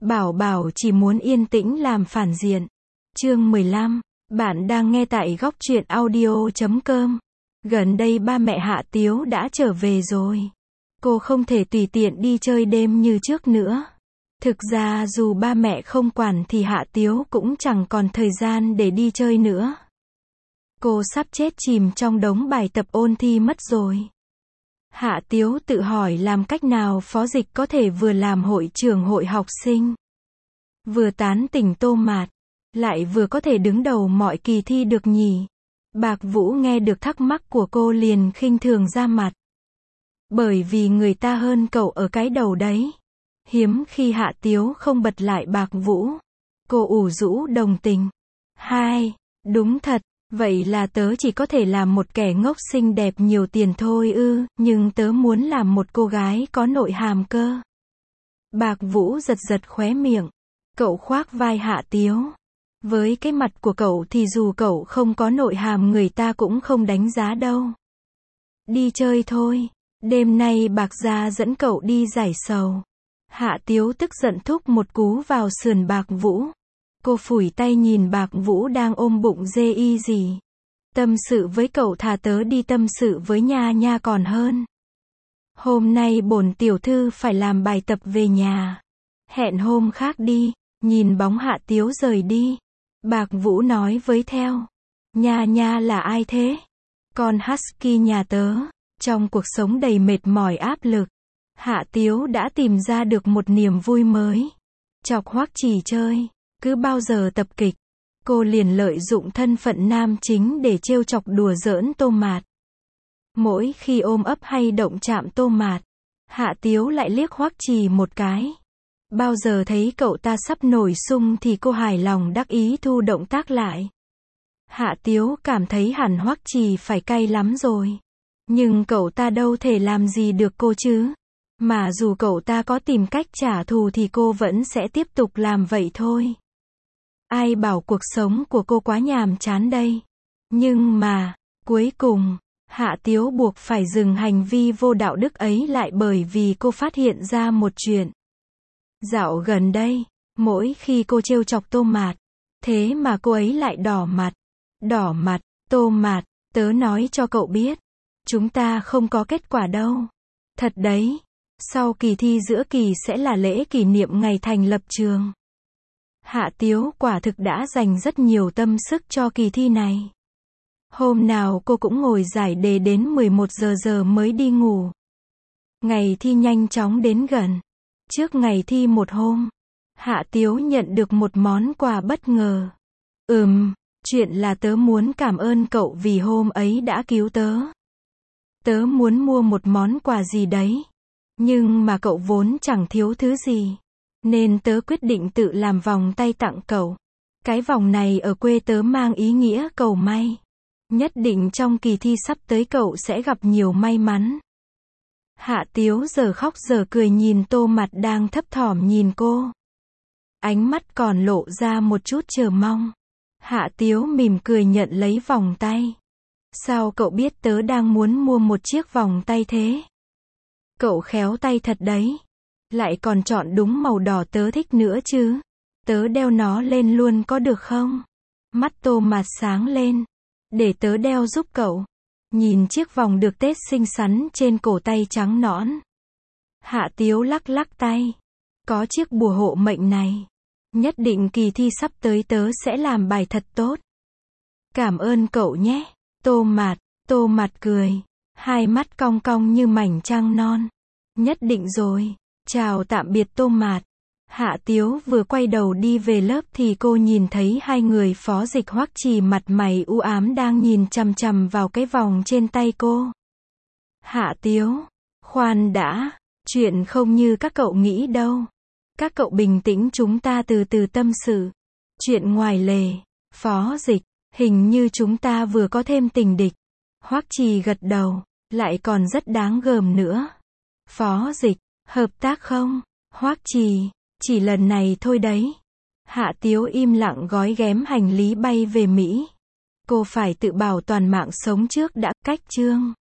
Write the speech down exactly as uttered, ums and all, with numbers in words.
Bảo Bảo chỉ muốn yên tĩnh làm phản diện. Chương mười lăm. Bạn đang nghe tại góc truyện audio chấm com. Gần đây ba mẹ Hạ Tiếu đã trở về rồi. Cô không thể tùy tiện đi chơi đêm như trước nữa. Thực ra dù ba mẹ không quản thì Hạ Tiếu cũng chẳng còn thời gian để đi chơi nữa. Cô sắp chết chìm trong đống bài tập ôn thi mất rồi. Hạ Tiếu tự hỏi làm cách nào Phó Dịch có thể vừa làm hội trưởng hội học sinh, vừa tán tỉnh Tô Mạt, lại vừa có thể đứng đầu mọi kỳ thi được nhỉ? Bạc Vũ nghe được thắc mắc của cô liền khinh thường ra mặt. Bởi vì người ta hơn cậu ở cái đầu đấy. Hiếm khi Hạ Tiếu không bật lại Bạc Vũ. Cô ủ rũ đồng tình. Hai, đúng thật, vậy là tớ chỉ có thể làm một kẻ ngốc xinh đẹp nhiều tiền thôi ư, nhưng tớ muốn làm một cô gái có nội hàm cơ. Bạc Vũ giật giật khóe miệng. Cậu khoác vai Hạ Tiếu. Với cái mặt của cậu thì dù cậu không có nội hàm người ta cũng không đánh giá đâu. Đi chơi thôi. Đêm nay Bạc gia dẫn cậu đi giải sầu. Hạ Tiếu tức giận thúc một cú vào sườn Bạc Vũ. Cô phủi tay nhìn Bạc Vũ đang ôm bụng dê y gì. Tâm sự với cậu thà tớ đi tâm sự với Nha Nha còn hơn. Hôm nay bổn tiểu thư phải làm bài tập về nhà. Hẹn hôm khác đi. Nhìn bóng Hạ Tiếu rời đi. Bạc Vũ nói với theo. Nha Nha là ai thế? Con husky nhà tớ. Trong cuộc sống đầy mệt mỏi áp lực, Hạ Tiếu đã tìm ra được một niềm vui mới. Chọc Hoắc Trì chơi. Cứ bao giờ tập kịch, cô liền lợi dụng thân phận nam chính để trêu chọc đùa giỡn Tô Mạt. Mỗi khi ôm ấp hay động chạm Tô Mạt, Hạ Tiếu lại liếc Hoắc Trì một cái. Bao giờ thấy cậu ta sắp nổi sung thì cô hài lòng đắc ý thu động tác lại. Hạ Tiếu cảm thấy hẳn Hoắc Trì phải cay lắm rồi. Nhưng cậu ta đâu thể làm gì được cô chứ. Mà dù cậu ta có tìm cách trả thù thì cô vẫn sẽ tiếp tục làm vậy thôi. Ai bảo cuộc sống của cô quá nhàm chán đây. Nhưng mà, cuối cùng, Hạ Tiếu buộc phải dừng hành vi vô đạo đức ấy lại bởi vì cô phát hiện ra một chuyện. Dạo gần đây, mỗi khi cô trêu chọc Tô Mạt, thế mà cô ấy lại đỏ mặt. Đỏ mặt, Tô Mạt, tớ nói cho cậu biết. Chúng ta không có kết quả đâu. Thật đấy. Sau kỳ thi giữa kỳ sẽ là lễ kỷ niệm ngày thành lập trường. Hạ Tiếu quả thực đã dành rất nhiều tâm sức cho kỳ thi này. Hôm nào cô cũng ngồi giải đề đến mười một giờ giờ mới đi ngủ. Ngày thi nhanh chóng đến gần. Trước ngày thi một hôm, Hạ Tiếu nhận được một món quà bất ngờ. Ừm, chuyện là tớ muốn cảm ơn cậu vì hôm ấy đã cứu tớ. Tớ muốn mua một món quà gì đấy. Nhưng mà cậu vốn chẳng thiếu thứ gì. Nên tớ quyết định tự làm vòng tay tặng cậu. Cái vòng này ở quê tớ mang ý nghĩa cầu may. Nhất định trong kỳ thi sắp tới cậu sẽ gặp nhiều may mắn. Hạ Tiếu giờ khóc giờ cười nhìn Tô Mạt đang thấp thỏm nhìn cô. Ánh mắt còn lộ ra một chút chờ mong. Hạ Tiếu mỉm cười nhận lấy vòng tay. Sao cậu biết tớ đang muốn mua một chiếc vòng tay thế? Cậu khéo tay thật đấy. Lại còn chọn đúng màu đỏ tớ thích nữa chứ. Tớ đeo nó lên luôn có được không? Mắt Tô Mạt sáng lên. Để tớ đeo giúp cậu. Nhìn chiếc vòng được tết xinh xắn trên cổ tay trắng nõn. Hạ Tiếu lắc lắc tay. Có chiếc bùa hộ mệnh này. Nhất định kỳ thi sắp tới tớ sẽ làm bài thật tốt. Cảm ơn cậu nhé. Tô Mạt, Tô Mạt cười. Hai mắt cong cong như mảnh trăng non. Nhất định rồi. Chào tạm biệt Tô Mạt. Hạ Tiếu vừa quay đầu đi về lớp thì cô nhìn thấy hai người Phó Dịch Hoắc Trì mặt mày u ám đang nhìn chằm chằm vào cái vòng trên tay cô. Hạ Tiếu, khoan đã, chuyện không như các cậu nghĩ đâu. Các cậu bình tĩnh chúng ta từ từ tâm sự. Chuyện ngoài lề, Phó Dịch, hình như chúng ta vừa có thêm tình địch. Hoắc Trì gật đầu, lại còn rất đáng gờm nữa. Phó Dịch, hợp tác không? Hoắc Trì, chỉ lần này thôi đấy. Hạ Tiếu im lặng gói ghém hành lý bay về Mỹ. Cô phải tự bảo toàn mạng sống trước đã, cách chương.